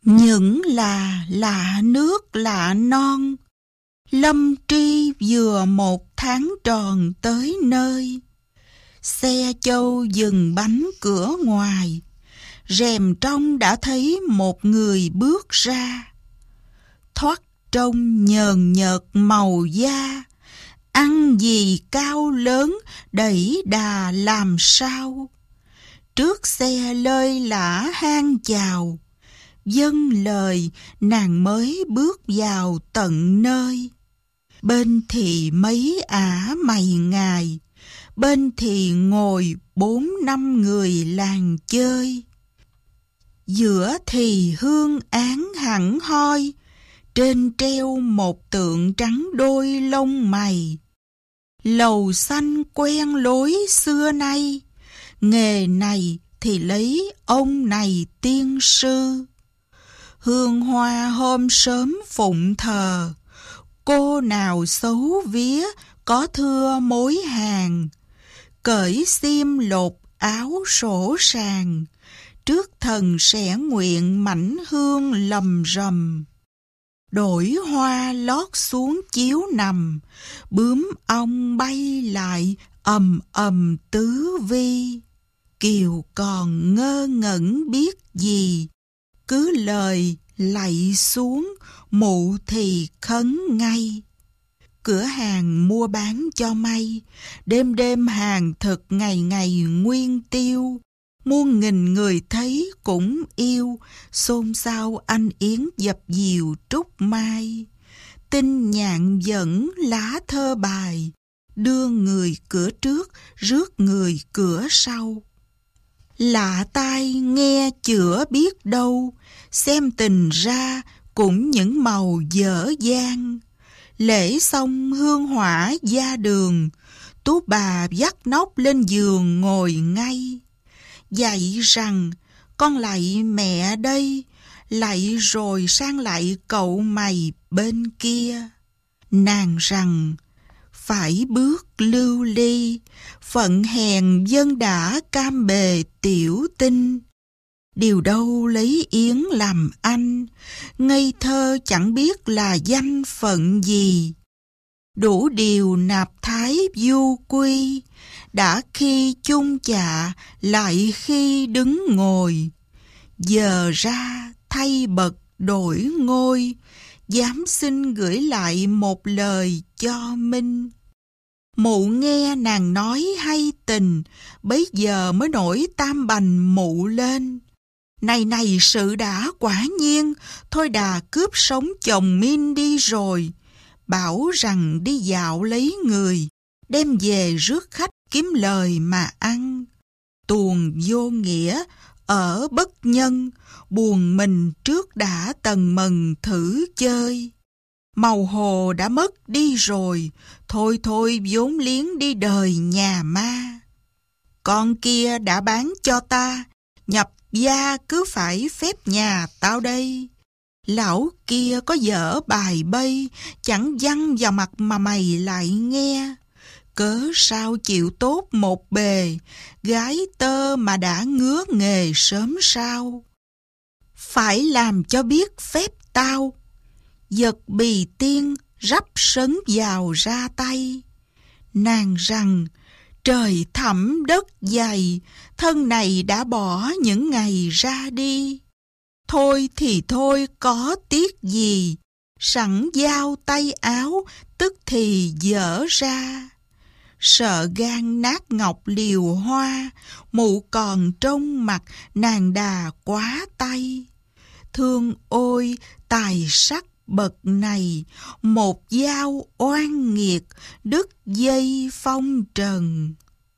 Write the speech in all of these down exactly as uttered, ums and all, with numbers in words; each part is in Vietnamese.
Những là lạ nước lạ non, Lâm Tri vừa một tháng tròn tới nơi. Xe châu dừng bánh cửa ngoài, rèm trong đã thấy một người bước ra. Thoắt trông nhờn nhợt màu da, ăn gì cao lớn đẩy đà làm sao. Trước xe lơi lả hang chào, dâng lời nàng mới bước vào tận nơi. Bên thì mấy ả mày ngài, bên thì ngồi bốn năm người làng chơi. Giữa thì hương án hẳn hoi, trên treo một tượng trắng đôi lông mày. Lầu xanh quen lối xưa nay, nghề này thì lấy ông này tiên sư. Hương hoa hôm sớm phụng thờ, cô nào xấu vía có thưa mối hàng. Cởi xiêm lột áo sổ sàng, trước thần sẽ nguyện mảnh hương lầm rầm. Đổi hoa lót xuống chiếu nằm, bướm ong bay lại ầm ầm tứ vi. Kiều còn ngơ ngẩn biết gì, cứ lời lạy xuống mụ thì khấn ngay. Cửa hàng mua bán cho may, đêm đêm hàng thực ngày ngày nguyên tiêu. Muôn nghìn người thấy cũng yêu, xôn xao anh yến dập dìu trúc mai. Tinh nhạn dẫn lá thơ bài, đưa người cửa trước, rước người cửa sau. Lạ tai nghe chữa biết đâu, xem tình ra cũng những màu dở dang. Lễ xong hương hỏa gia đường, tú bà dắt nóc lên giường ngồi ngay. Dạy rằng con lạy mẹ đây, lạy rồi sang lạy cậu mày bên kia. Nàng rằng phải bước lưu ly, phận hèn dân đã cam bề tiểu tinh. Điều đâu lấy yến làm anh, ngây thơ chẳng biết là danh phận gì. Đủ điều nạp thái du quy, đã khi chung chạ lại khi đứng ngồi. Giờ ra thay bậc đổi ngôi, dám xin gửi lại một lời cho Minh. Mụ nghe nàng nói hay tình, bấy giờ mới nổi tam bành mụ lên. Này này sự đã quả nhiên, thôi đà cướp sống chồng Min đi rồi. Bảo rằng đi dạo lấy người, đem về rước khách kiếm lời mà ăn. Tuồng vô nghĩa, ở bất nhân, buồn mình trước đã tần mần thử chơi. Màu hồ đã mất đi rồi, thôi thôi vốn liếng đi đời nhà ma. Con kia đã bán cho ta, nhập gia cứ phải phép nhà tao đây. Lão kia có dở bài bay, chẳng văng vào mặt mà mày lại nghe. Cớ sao chịu tốt một bề, gái tơ mà đã ngứa nghề sớm sao. Phải làm cho biết phép tao, giật bì tiên rắp sấn vào ra tay. Nàng rằng trời thẳm đất dày, thân này đã bỏ những ngày ra đi. Thôi thì thôi có tiếc gì, sẵn giao tay áo tức thì dở ra. Sợ gan nát ngọc liều hoa, mụ còn trông mặt nàng đà quá tay. Thương ôi tài sắc bậc này, một dao oan nghiệt đứt dây phong trần.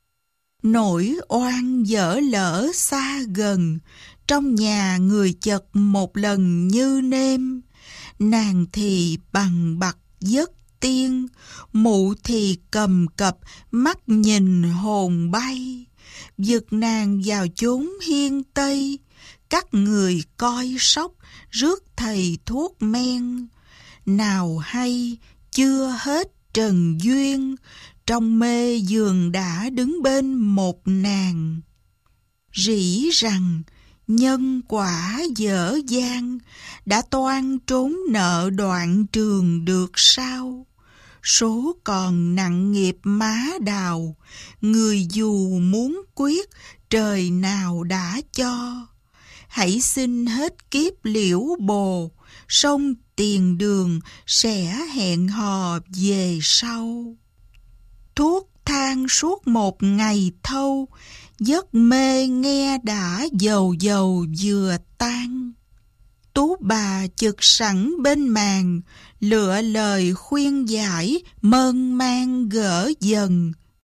Nỗi oan dở lỡ xa gần, trong nhà người chật một lần như nêm. Nàng thì bằng bặt giấc tiên, mụ thì cầm cập mắt nhìn hồn bay. Giật nàng vào chốn hiên tây, các người coi sóc rước thầy thuốc men. Nào hay chưa hết trần duyên, trong mê giường đã đứng bên một nàng. Rỉ rằng nhân quả dở dang, đã toan trốn nợ đoạn trường được sao? Số còn nặng nghiệp má đào, người dù muốn quyết, trời nào đã cho. Hãy xin hết kiếp liễu bồ, sông tiền đường sẽ hẹn hò về sau. Thuốc thang suốt một ngày thâu, giấc mê nghe đã dầu dầu vừa tan. Tú bà chực sẵn bên màn, lựa lời khuyên giải mơn man gỡ dần.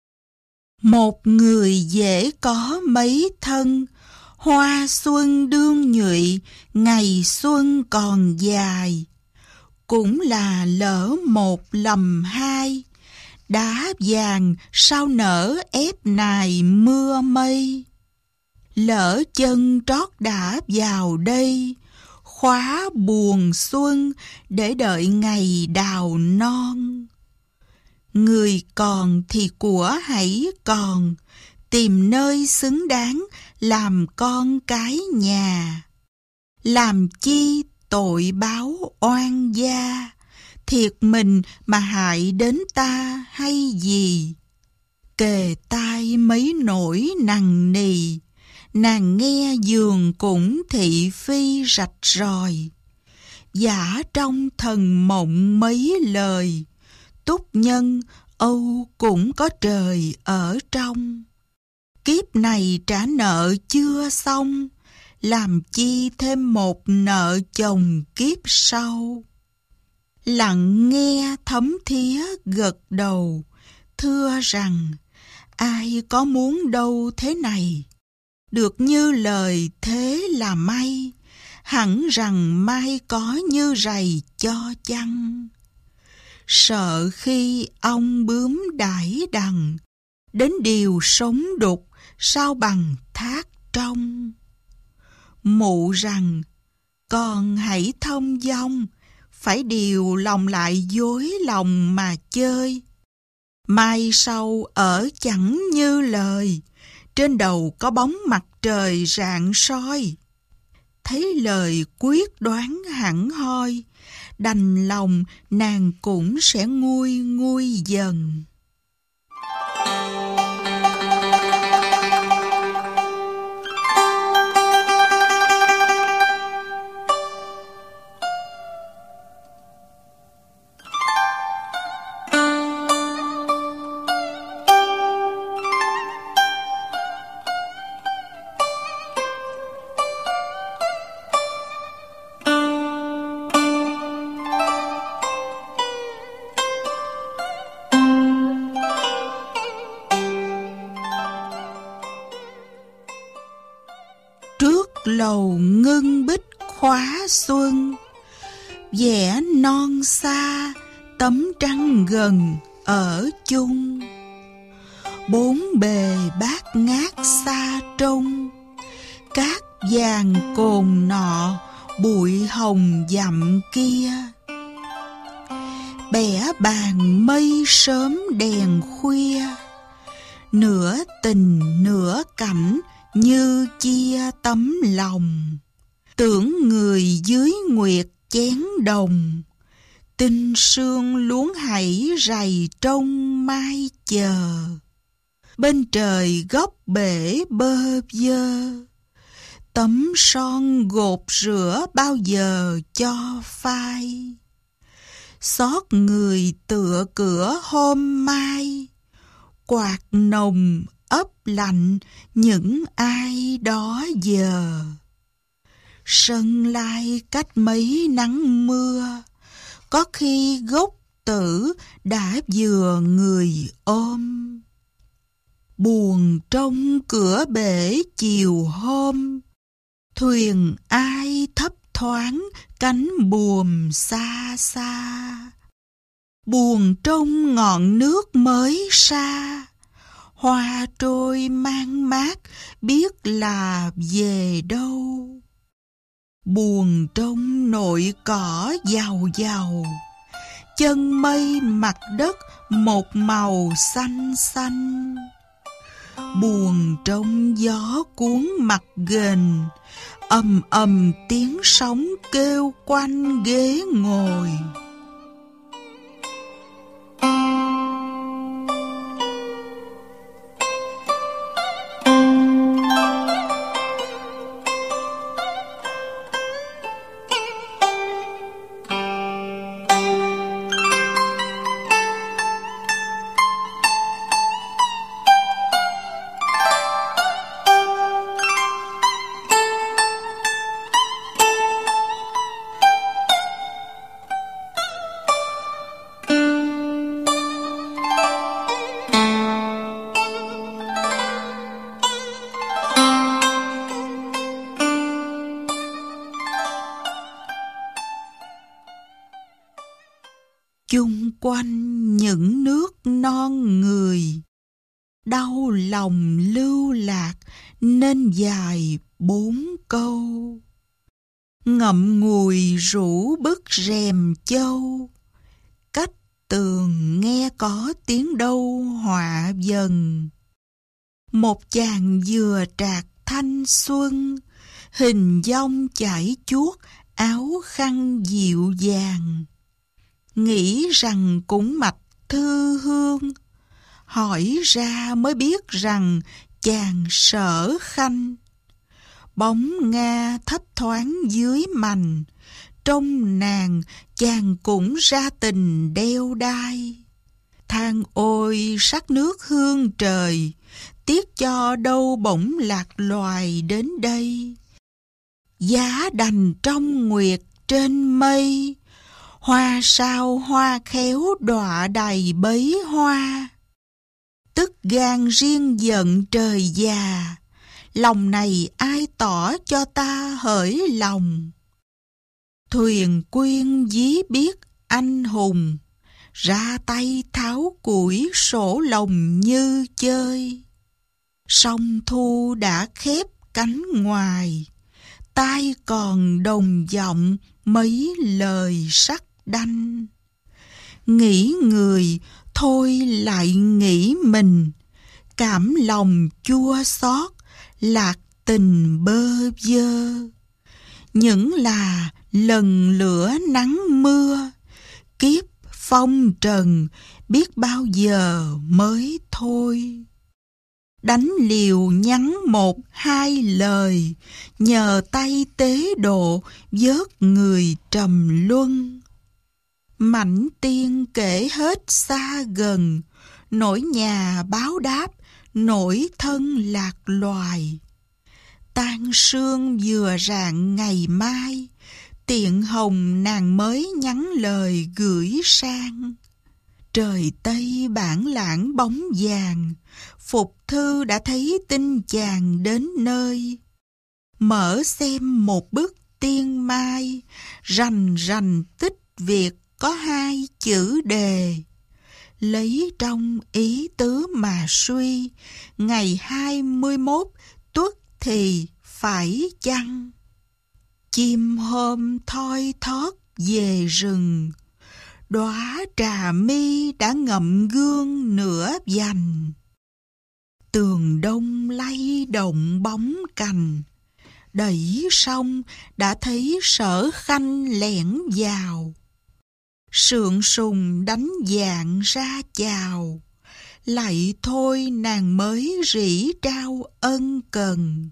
Một người dễ có mấy thân, hoa xuân đương nhụy, ngày xuân còn dài. Cũng là lỡ một lầm hai, đá vàng sao nở ép nài mưa mây. Lỡ chân trót đã vào đây, khóa buồn xuân để đợi ngày đào non. Người còn thì của hãy còn, tìm nơi xứng đáng làm con cái nhà. Làm chi tội báo oan gia, thiệt mình mà hại đến ta hay gì? Kề tai mấy nỗi nằng nì, nàng nghe giường cũng thị phi rạch ròi. Giả trong thần mộng mấy lời, túc nhân âu cũng có trời ở trong. Kiếp này trả nợ chưa xong, làm chi thêm một nợ chồng kiếp sau. Lặng nghe thấm thía gật đầu, thưa rằng ai có muốn đâu thế này. Được như lời thế là may, hẳn rằng mai có như rầy cho chăng. Sợ khi ong bướm đãi đằng, đến điều sống đục sao bằng thác trong. Mụ rằng con hãy thông dong, phải điều lòng lại dối lòng mà chơi. Mai sau ở chẳng như lời, trên đầu có bóng mặt trời rạng soi. Thấy lời quyết đoán hẳn hoi, đành lòng nàng cũng sẽ nguôi nguôi dần. Lầu ngưng bích khóa xuân, vẽ non xa tấm trăng gần ở chung. Bốn bề bát ngát xa trông, cát vàng cồn nọ bụi hồng dặm kia. Bẻ bàn mây sớm đèn khuya, nửa tình nửa cảnh như chia tấm lòng. Tưởng người dưới nguyệt chén đồng, tinh sương luống hãy rày trong mai chờ. Bên trời góc bể bơ vơ, tấm son gột rửa bao giờ cho phai. Xót người tựa cửa hôm mai, quạt nồng ấp lạnh những ai đó giờ. Sân lai cách mấy nắng mưa, có khi gốc tử đã vừa người ôm. Buồn trong cửa bể chiều hôm, thuyền ai thấp thoáng cánh buồm xa xa. Buồn trong ngọn nước mới xa, hoa trôi mang mát biết là về đâu. Buồn trong nội cỏ giàu giàu, chân mây mặt đất một màu xanh xanh. buồn trong gió cuốn mặt ghềnh, ầm ầm tiếng sóng kêu quanh ghế ngồi. Chung quanh những nước non người, đau lòng lưu lạc nên dài bốn câu. Ngậm ngùi rủ bức rèm châu, cách tường nghe có tiếng đâu họa dần. Một chàng dừa trạc thanh xuân, hình dong chải chuốt áo khăn dịu dàng. Nghĩ rằng cũng mạch thư hương, hỏi ra mới biết rằng chàng Sở Khanh. Bóng Nga thấp thoáng dưới mành, trong nàng chàng cũng ra tình đeo đai. Than ôi sắc nước hương trời, tiếc cho đâu bỗng lạc loài đến đây. Giá đành trong nguyệt trên mây, hoa sao hoa khéo đọa đầy bấy hoa. Tức gan riêng giận trời già, lòng này ai tỏ cho ta hỡi lòng. Thuyền quyên dí biết anh hùng, ra tay tháo củi sổ lòng như chơi. Sông thu đã khép cánh ngoài, tai còn đồng giọng mấy lời sắc đanh. Nghĩ người thôi lại nghĩ mình, cảm lòng chua xót lạc tình bơ vơ. Những là lần lửa nắng mưa, kiếp phong trần biết bao giờ mới thôi. Đánh liều nhắn một hai lời, nhờ tay tế độ vớt người trầm luân. Mảnh tiên kể hết xa gần, nỗi nhà báo đáp, nỗi thân lạc loài. Tan sương vừa rạng ngày mai, tiện hồng nàng mới nhắn lời gửi sang. Trời Tây bản lãng bóng vàng, Phục thư đã thấy tin chàng đến nơi. Mở xem một bức tiên mai, rành rành tích việc có hai chữ đề. Lấy trong ý tứ mà suy, ngày hai mươi mốt tuất thì phải chăng? Chim hôm thoi thót về rừng, đóa trà mi đã ngậm gương nửa vành. Tường đông lay động bóng cành, đẩy sông đã thấy Sở Khanh lẻn vào. Sượng sùng đánh dạng ra chào, lạy thôi nàng mới rỉ trao ân cần.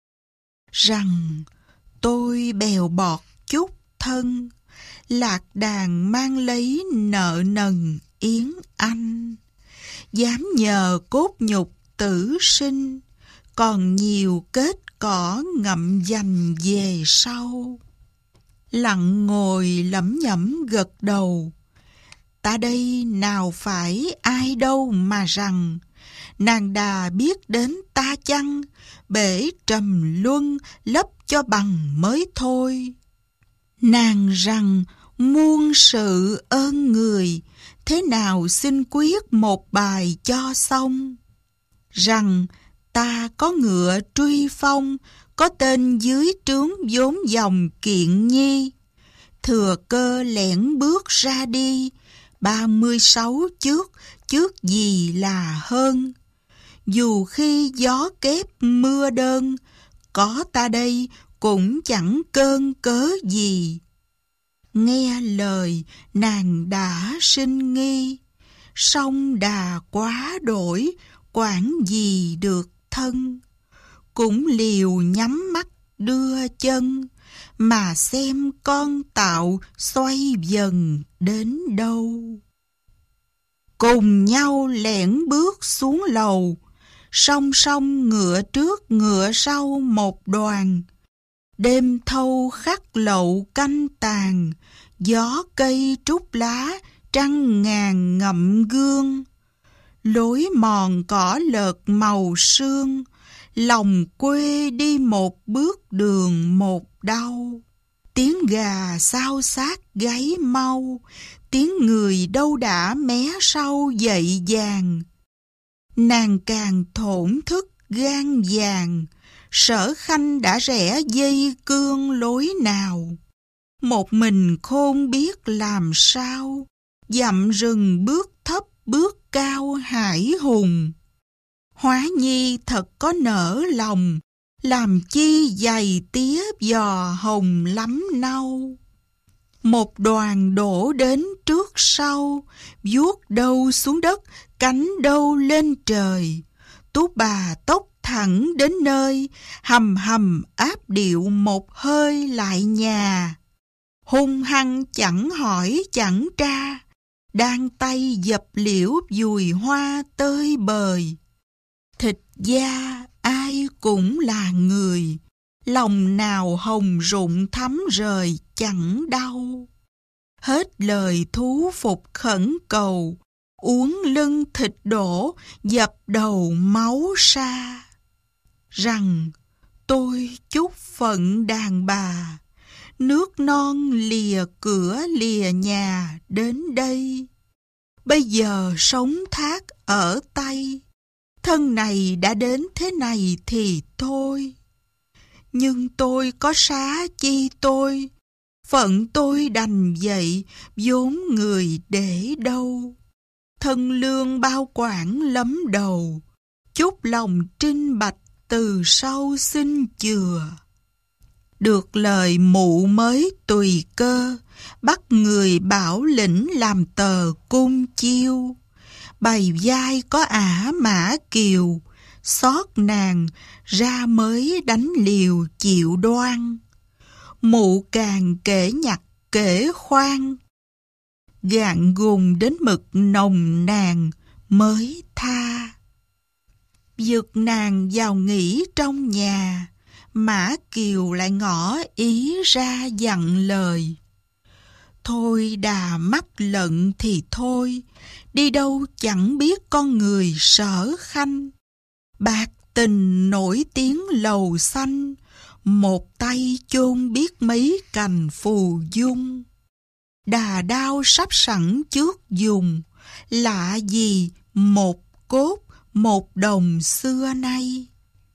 Rằng tôi bèo bọt chút thân, lạc đàn mang lấy nợ nần yến anh. Dám nhờ cốt nhục tử sinh, còn nhiều kết cỏ ngậm dành về sau. Lặng ngồi lẩm nhẩm gật đầu, ta đây nào phải ai đâu mà rằng, nàng đà biết đến ta chăng, bể trầm luân lấp cho bằng mới thôi. Nàng rằng muôn sự ơn người, thế nào xin quyết một bài cho xong. Rằng ta có ngựa truy phong, có tên dưới trướng vốn dòng Kiện Nhi. Thừa cơ lẻn bước ra đi, ba mươi sáu trước, trước gì là hơn. Dù khi gió kép mưa đơn, có ta đây cũng chẳng cơn cớ gì. Nghe lời nàng đã sinh nghi, song đà quá đổi, quản gì được thân. Cũng liều nhắm mắt đưa chân, mà xem con tạo xoay dần đến đâu. Cùng nhau lẻn bước xuống lầu, song song ngựa trước ngựa sau một đoàn. Đêm thâu khắc lậu canh tàn, gió cây trút lá, trăng ngàn ngậm gương. Lối mòn cỏ lợt màu sương, lòng quê đi một bước đường một đau. Tiếng gà xao xát gáy mau, tiếng người đâu đã mé sau dậy vàng. Nàng càng thổn thức gan vàng, Sở Khanh đã rẽ dây cương lối nào. Một mình khôn biết làm sao, dặm rừng bước thấp bước cao hải hùng. Hóa nhi thật có nở lòng, làm chi dày tía giò hồng lắm nâu. Một đoàn đổ đến trước sau, vuốt đâu xuống đất, cánh đâu lên trời. Tú bà tốc thẳng đến nơi, hầm hầm áp điệu một hơi lại nhà. Hung hăng chẳng hỏi chẳng tra, đang tay dập liễu dùi hoa tơi bời. Thịt da ai cũng là người, lòng nào hồng rụng thắm rời chẳng đau. Hết lời thú phục khẩn cầu, uống lưng thịt đổ, dập đầu máu sa. Rằng tôi chúc phận đàn bà, nước non lìa cửa lìa nhà đến đây. Bây giờ sống thác ở tay, thân này đã đến thế này thì thôi. Nhưng tôi có xá chi tôi, phận tôi đành vậy, vốn người để đâu. Thân lương bao quản lấm đầu, chúc lòng trinh bạch từ sau xin chừa. Được lời mụ mới tùy cơ, bắt người bảo lĩnh làm tờ cung chiêu. Bày vai có ả mã kiều, xót nàng ra mới đánh liều chịu đoan. Mụ càng kể nhặt kể khoan, gạn gùng đến mực nồng nàn mới tha. Giật nàng vào nghỉ trong nhà, Mã Kiều lại ngỏ ý ra dặn lời. Thôi đà mắc lận thì thôi, đi đâu chẳng biết con người Sở Khanh. Bạc tình nổi tiếng lầu xanh, một tay chôn biết mấy cành phù dung. Đà đao sắp sẵn trước dùng, lạ gì một cốt một đồng xưa nay.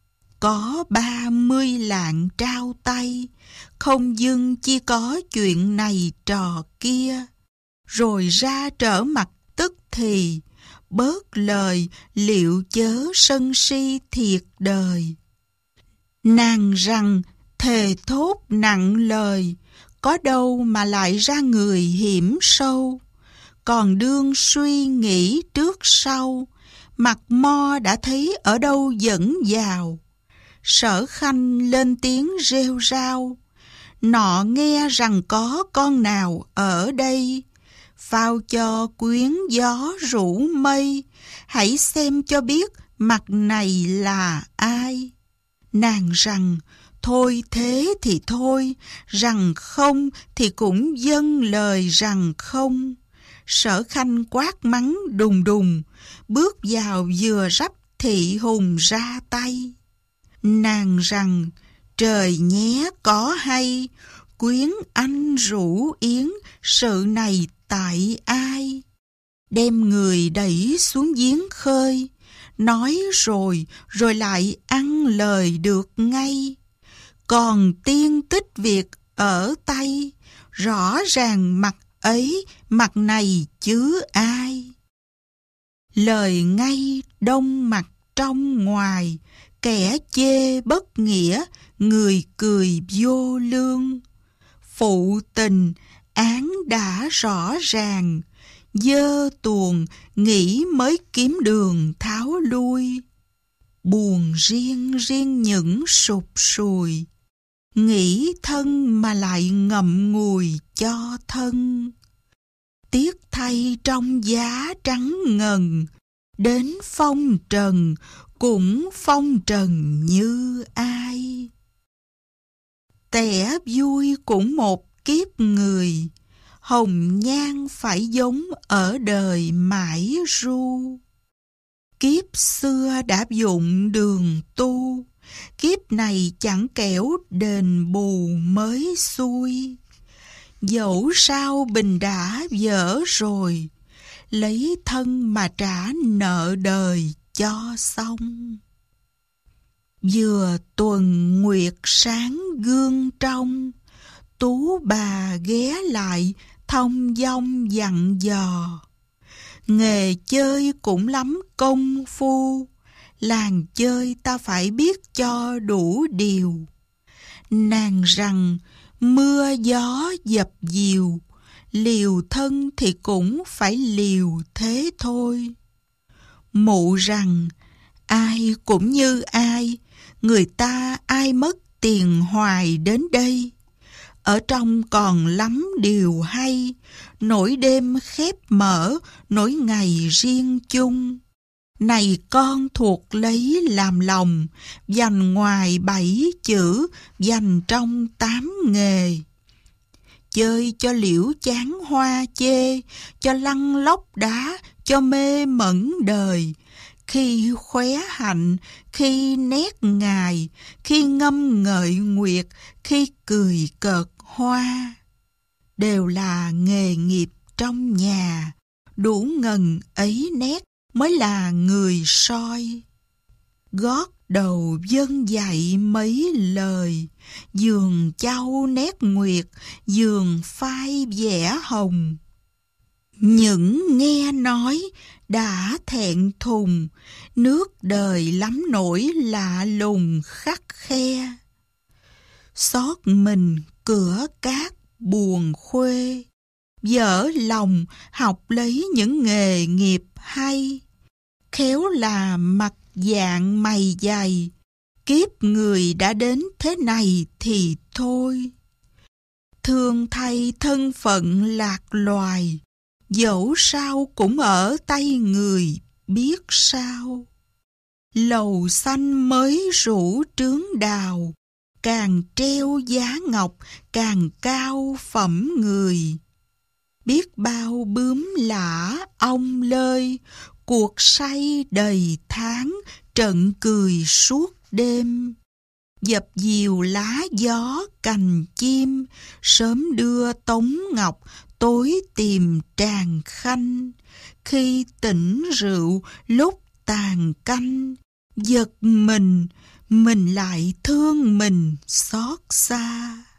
Có ba mươi lạng trao tay, không dưng chỉ có chuyện này trò kia. Rồi ra trở mặt tức thì, bớt lời liệu chớ sân si thiệt đời. Nàng rằng thề thốt nặng lời, có đâu mà lại ra người hiểm sâu. Còn đương suy nghĩ trước sau, mặt mo đã thấy ở đâu dẫn vào. Sở Khanh lên tiếng rêu rao, nọ nghe rằng có con nào ở đây. Phao cho quyến gió rủ mây, hãy xem cho biết mặt này là ai. Nàng rằng thôi thế thì thôi, rằng không thì cũng dâng lời rằng không. Sở Khanh quát mắng đùng đùng, bước vào vừa rắp thị hùng ra tay. Nàng rằng trời nhé có hay, quyến anh rủ yến, sự này tại ai. Đem người đẩy xuống giếng khơi, nói rồi rồi lại ăn lời được ngay. Còn tiên tích việc ở tay, rõ ràng mặt ấy mặt này chứ ai. Lời ngay đông mặt trong ngoài, kẻ chê bất nghĩa, người cười vô lương. Phụ tình, án đã rõ ràng, dơ tuồng, nghĩ mới kiếm đường tháo lui. Buồn riêng riêng những sụp sùi, nghĩ thân mà lại ngậm ngùi cho thân. Tiếc thay trong giá trắng ngần, đến phong trần cũng phong trần như ai. Tẻ vui cũng một kiếp người, hồng nhan phải giống ở đời mãi ru. Kiếp xưa đã dụng đường tu, kiếp này chẳng kẻo đền bù mới xuôi. Dẫu sao bình đã vỡ rồi, lấy thân mà trả nợ đời cho xong. Vừa tuần nguyệt sáng gương trong, tú bà ghé lại thông dong dặn dò. Nghề chơi cũng lắm công phu, làng chơi ta phải biết cho đủ điều. Nàng rằng mưa gió dập dìu, liều thân thì cũng phải liều thế thôi. Mụ rằng ai cũng như ai, người ta ai mất tiền hoài đến đây. Ở trong còn lắm điều hay, nỗi đêm khép mở, nỗi ngày riêng chung. Này con thuộc lấy làm lòng, dành ngoài bảy chữ, dành trong tám nghề. Chơi cho liễu chán hoa chê, cho lăn lóc đá, cho mê mẩn đời. Khi khóe hạnh, khi nét ngài, khi ngâm ngợi nguyệt, khi cười cợt hoa. Đều là nghề nghiệp trong nhà, đủ ngần ấy nét mới là người soi. Gót đầu dân dạy mấy lời, giường châu nét nguyệt, giường phai vẽ hồng. Những nghe nói đã thẹn thùng, nước đời lắm nỗi lạ lùng khắc khe. Xót mình cửa cát buồn khuê, dở lòng học lấy những nghề nghiệp hay. Khéo là mặt dạng mày dày, kiếp người đã đến thế này thì thôi. Thương thay thân phận lạc loài, dẫu sao cũng ở tay người biết sao. Lầu xanh mới rủ trướng đào, càng treo giá ngọc càng cao phẩm người. Biết bao bướm lả ong lơi, cuộc say đầy tháng, trận cười suốt đêm. Dập dìu lá gió cành chim, sớm đưa tống ngọc, tối tìm tràng khanh. Khi tỉnh rượu lúc tàn canh, giật mình, mình lại thương mình xót xa.